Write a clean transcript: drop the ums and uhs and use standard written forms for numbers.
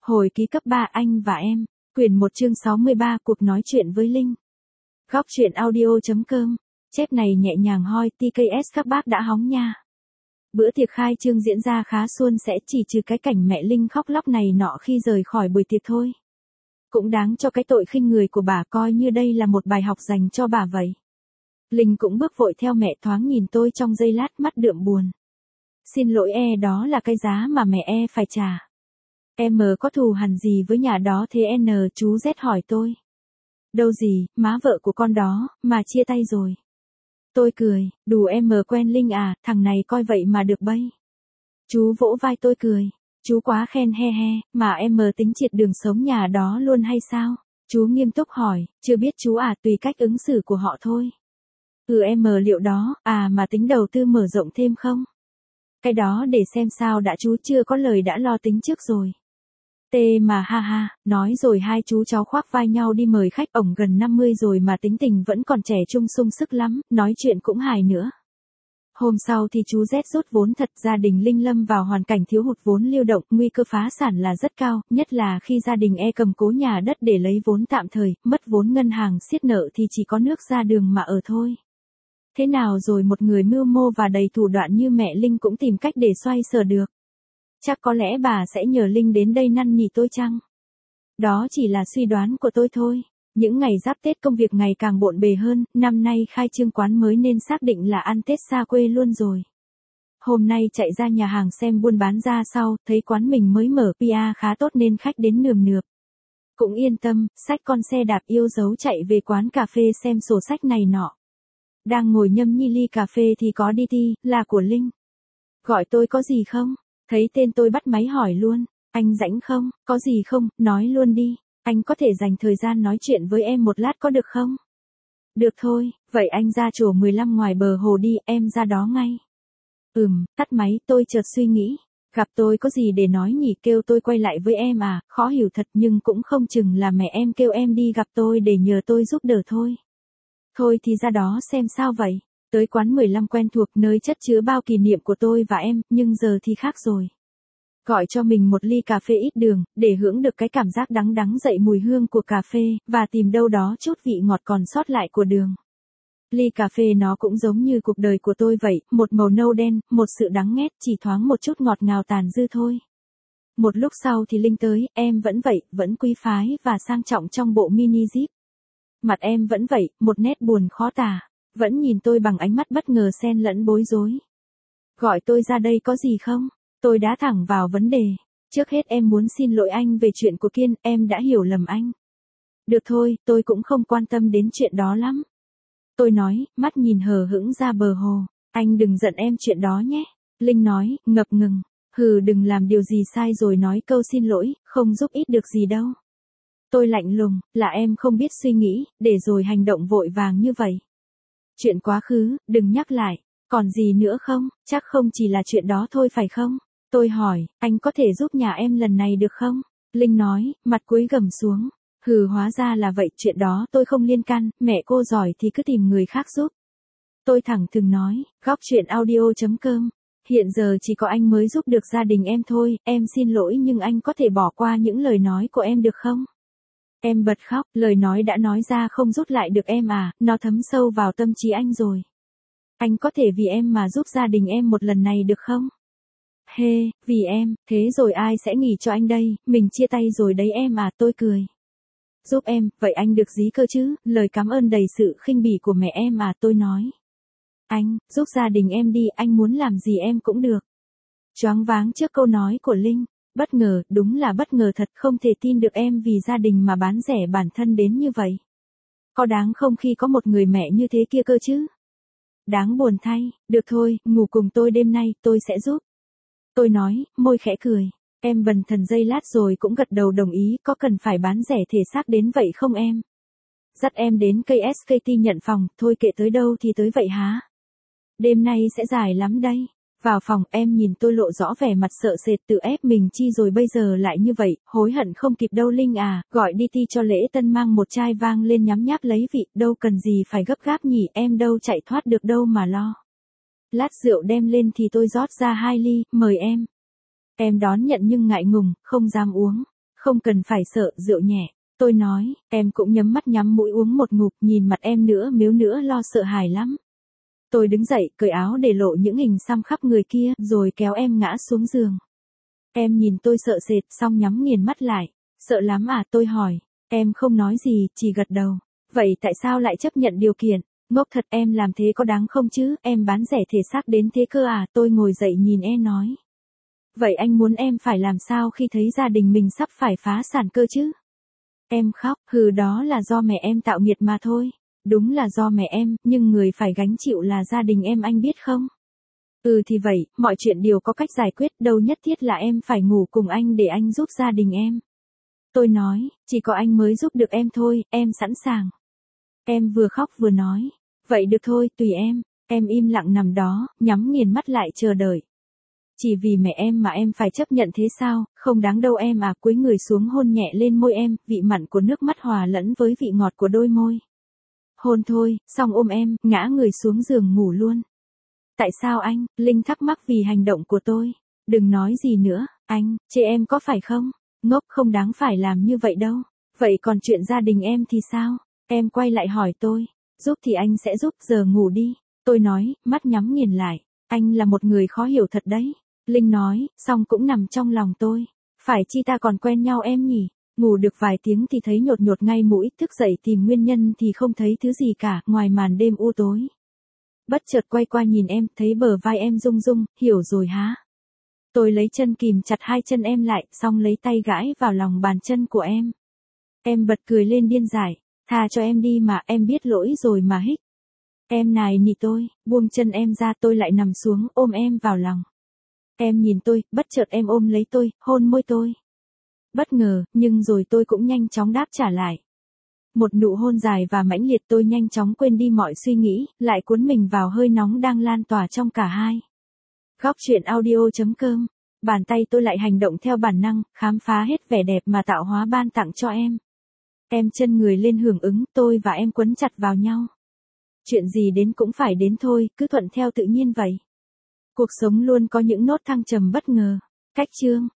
Hồi ký cấp 3 anh và em. Quyển 1 chương 63 cuộc nói chuyện với Linh. Góc truyện audio.com. Chép này nhẹ nhàng hoi TKS các bác đã hóng nha. Bữa tiệc khai trương diễn ra khá suôn sẻ, chỉ trừ cái cảnh mẹ Linh khóc lóc này nọ khi rời khỏi buổi tiệc thôi. Cũng đáng cho cái tội khinh người của bà, coi như đây là một bài học dành cho bà vậy. Linh cũng bước vội theo mẹ, thoáng nhìn tôi trong giây lát, mắt đượm buồn. Xin lỗi đó là cái giá mà mẹ phải trả. Em có thù hằn gì với nhà đó thế chú Z hỏi tôi. Đâu gì, má vợ của con đó, mà chia tay rồi. Tôi cười, đù em quen Linh à, thằng này coi vậy mà được bây. Chú vỗ vai tôi cười, chú quá khen he he, mà em tính triệt đường sống nhà đó luôn hay sao? Chú nghiêm túc hỏi, chưa biết chú à, tùy cách ứng xử của họ thôi. Em liệu đó, mà tính đầu tư mở rộng thêm không? Cái đó để xem sao đã, chú chưa có lời đã lo tính trước rồi. Mà ha ha, nói rồi hai chú cháu khoác vai nhau đi mời khách. Ổng gần 50 rồi mà tính tình vẫn còn trẻ trung sung sức lắm, nói chuyện cũng hài nữa. Hôm sau thì chú Z rút vốn thật, gia đình Linh lâm vào hoàn cảnh thiếu hụt vốn lưu động, nguy cơ phá sản là rất cao, nhất là khi gia đình cầm cố nhà đất để lấy vốn tạm thời, mất vốn ngân hàng siết nợ thì chỉ có nước ra đường mà ở thôi. Thế nào rồi một người mưu mô và đầy thủ đoạn như mẹ Linh cũng tìm cách để xoay sở được. Chắc có lẽ bà sẽ nhờ Linh đến đây năn nỉ tôi chăng? Đó chỉ là suy đoán của tôi thôi. Những ngày giáp Tết công việc ngày càng bộn bề hơn, năm nay khai trương quán mới nên xác định là ăn Tết xa quê luôn rồi. Hôm nay chạy ra nhà hàng xem buôn bán ra sao, thấy quán mình mới mở PR khá tốt nên khách đến nườm nượp. Cũng yên tâm, xách con xe đạp yêu dấu chạy về quán cà phê xem sổ sách này nọ. Đang ngồi nhâm nhi ly cà phê thì có DT, là của Linh. Gọi tôi có gì không? Thấy tên tôi bắt máy hỏi luôn, anh rảnh không, có gì không, nói luôn đi, anh có thể dành thời gian nói chuyện với em một lát có được không? Được thôi, vậy anh ra chỗ 15 ngoài bờ hồ đi, em ra đó ngay. Tắt máy, tôi chợt suy nghĩ, gặp tôi có gì để nói nhỉ, kêu tôi quay lại với em à, khó hiểu thật, nhưng cũng không chừng là mẹ em kêu em đi gặp tôi để nhờ tôi giúp đỡ thôi. Thôi thì ra đó xem sao vậy. Tới quán 15 quen thuộc, nơi chất chứa bao kỷ niệm của tôi và em, nhưng giờ thì khác rồi. Gọi cho mình một ly cà phê ít đường, để hưởng được cái cảm giác đắng đắng dậy mùi hương của cà phê, và tìm đâu đó chút vị ngọt còn sót lại của đường. Ly cà phê nó cũng giống như cuộc đời của tôi vậy, một màu nâu đen, một sự đắng nghét, chỉ thoáng một chút ngọt ngào tàn dư thôi. Một lúc sau thì Linh tới, em vẫn vậy, vẫn quý phái và sang trọng trong bộ mini jeep. Mặt em vẫn vậy, một nét buồn khó tả. Vẫn nhìn tôi bằng ánh mắt bất ngờ xen lẫn bối rối. Gọi tôi ra đây có gì không? Tôi đá thẳng vào vấn đề. Trước hết em muốn xin lỗi anh về chuyện của Kiên, em đã hiểu lầm anh. Được thôi, tôi cũng không quan tâm đến chuyện đó lắm. Tôi nói, mắt nhìn hờ hững ra bờ hồ. Anh đừng giận em chuyện đó nhé. Linh nói, ngập ngừng. Đừng làm điều gì sai rồi nói câu xin lỗi, không giúp ích được gì đâu. Tôi lạnh lùng, là em không biết suy nghĩ, để rồi hành động vội vàng như vậy. Chuyện quá khứ, đừng nhắc lại. Còn gì nữa không? Chắc không chỉ là chuyện đó thôi phải không? Tôi hỏi, anh có thể giúp nhà em lần này được không? Linh nói, mặt cúi gằm xuống. Hóa ra là vậy, chuyện đó tôi không liên can, mẹ cô giỏi thì cứ tìm người khác giúp. Tôi thẳng thừng nói, góc truyện audio.com. Hiện giờ chỉ có anh mới giúp được gia đình em thôi, em xin lỗi nhưng anh có thể bỏ qua những lời nói của em được không? Em bật khóc, lời nói đã nói ra không rút lại được em à, nó thấm sâu vào tâm trí anh rồi. Anh có thể vì em mà giúp gia đình em một lần này được không? Vì em, thế rồi ai sẽ nghỉ cho anh đây, mình chia tay rồi đấy em à, tôi cười. Giúp em, vậy anh được gì cơ chứ, lời cảm ơn đầy sự khinh bỉ của mẹ em à, tôi nói. Anh, giúp gia đình em đi, anh muốn làm gì em cũng được. Choáng váng trước câu nói của Linh. Bất ngờ, đúng là bất ngờ thật, không thể tin được em vì gia đình mà bán rẻ bản thân đến như vậy. Có đáng không khi có một người mẹ như thế kia cơ chứ? Đáng buồn thay, được thôi, ngủ cùng tôi đêm nay, tôi sẽ giúp. Tôi nói, môi khẽ cười. Em bần thần giây lát rồi cũng gật đầu đồng ý, có cần phải bán rẻ thể xác đến vậy không em? Dắt em đến cây SKT nhận phòng, thôi kệ tới đâu thì tới vậy hả? Đêm nay sẽ dài lắm đây. Vào phòng, em nhìn tôi lộ rõ vẻ mặt sợ sệt, tự ép mình chi rồi bây giờ lại như vậy, hối hận không kịp đâu Linh à, gọi DT cho lễ tân mang một chai vang lên nhắm nháp lấy vị, đâu cần gì phải gấp gáp nhỉ, em đâu chạy thoát được đâu mà lo. Lát rượu đem lên thì tôi rót ra 2 ly, mời em. Em đón nhận nhưng ngại ngùng, không dám uống. Không cần phải sợ, rượu nhẹ. Tôi nói, em cũng nhắm mắt nhắm mũi uống một ngụm, nhìn mặt em nữa miếu nữa lo sợ hãi lắm. Tôi đứng dậy, cởi áo để lộ những hình xăm khắp người kia, rồi kéo em ngã xuống giường. Em nhìn tôi sợ sệt, xong nhắm nghiền mắt lại. Sợ lắm à, tôi hỏi. Em không nói gì, chỉ gật đầu. Vậy tại sao lại chấp nhận điều kiện? Ngốc thật, em làm thế có đáng không chứ, em bán rẻ thể xác đến thế cơ à? Tôi ngồi dậy nhìn em nói. Vậy anh muốn em phải làm sao khi thấy gia đình mình sắp phải phá sản cơ chứ? Em khóc, đó là do mẹ em tạo nghiệt mà thôi. Đúng là do mẹ em, nhưng người phải gánh chịu là gia đình em, anh biết không? Thì vậy, mọi chuyện đều có cách giải quyết, đâu nhất thiết là em phải ngủ cùng anh để anh giúp gia đình em. Tôi nói, chỉ có anh mới giúp được em thôi, em sẵn sàng. Em vừa khóc vừa nói, vậy được thôi, tùy em. Em im lặng nằm đó, nhắm nghiền mắt lại chờ đợi. Chỉ vì mẹ em mà em phải chấp nhận thế sao, không đáng đâu em à. Cúi người xuống hôn nhẹ lên môi em, vị mặn của nước mắt hòa lẫn với vị ngọt của đôi môi. Hôn thôi, xong ôm em, ngã người xuống giường ngủ luôn. Tại sao anh? Linh thắc mắc vì hành động của tôi. Đừng nói gì nữa, anh, chê em có phải không? Ngốc, không đáng phải làm như vậy đâu. Vậy còn chuyện gia đình em thì sao? Em quay lại hỏi tôi. Giúp thì anh sẽ giúp, giờ ngủ đi. Tôi nói, mắt nhắm nghiền lại. Anh là một người khó hiểu thật đấy. Linh nói, xong cũng nằm trong lòng tôi. Phải chi ta còn quen nhau em nhỉ? Ngủ được vài tiếng thì thấy nhột nhột ngay mũi, thức dậy tìm nguyên nhân thì không thấy thứ gì cả, ngoài màn đêm u tối. Bất chợt quay qua nhìn em, thấy bờ vai em rung rung, hiểu rồi hả? Tôi lấy chân kìm chặt hai chân em lại, xong lấy tay gãi vào lòng bàn chân của em. Em bật cười lên điên dại, tha cho em đi mà, em biết lỗi rồi mà hích. Em nài nỉ tôi, buông chân em ra, tôi lại nằm xuống, ôm em vào lòng. Em nhìn tôi, bất chợt em ôm lấy tôi, hôn môi tôi. Bất ngờ, nhưng rồi tôi cũng nhanh chóng đáp trả lại. Một nụ hôn dài và mãnh liệt, tôi nhanh chóng quên đi mọi suy nghĩ, lại cuốn mình vào hơi nóng đang lan tỏa trong cả hai. Góc truyện audio.com. Bàn tay tôi lại hành động theo bản năng, khám phá hết vẻ đẹp mà tạo hóa ban tặng cho em. Em chân người lên hưởng ứng, tôi và em quấn chặt vào nhau. Chuyện gì đến cũng phải đến thôi, cứ thuận theo tự nhiên vậy. Cuộc sống luôn có những nốt thăng trầm bất ngờ. Cách chương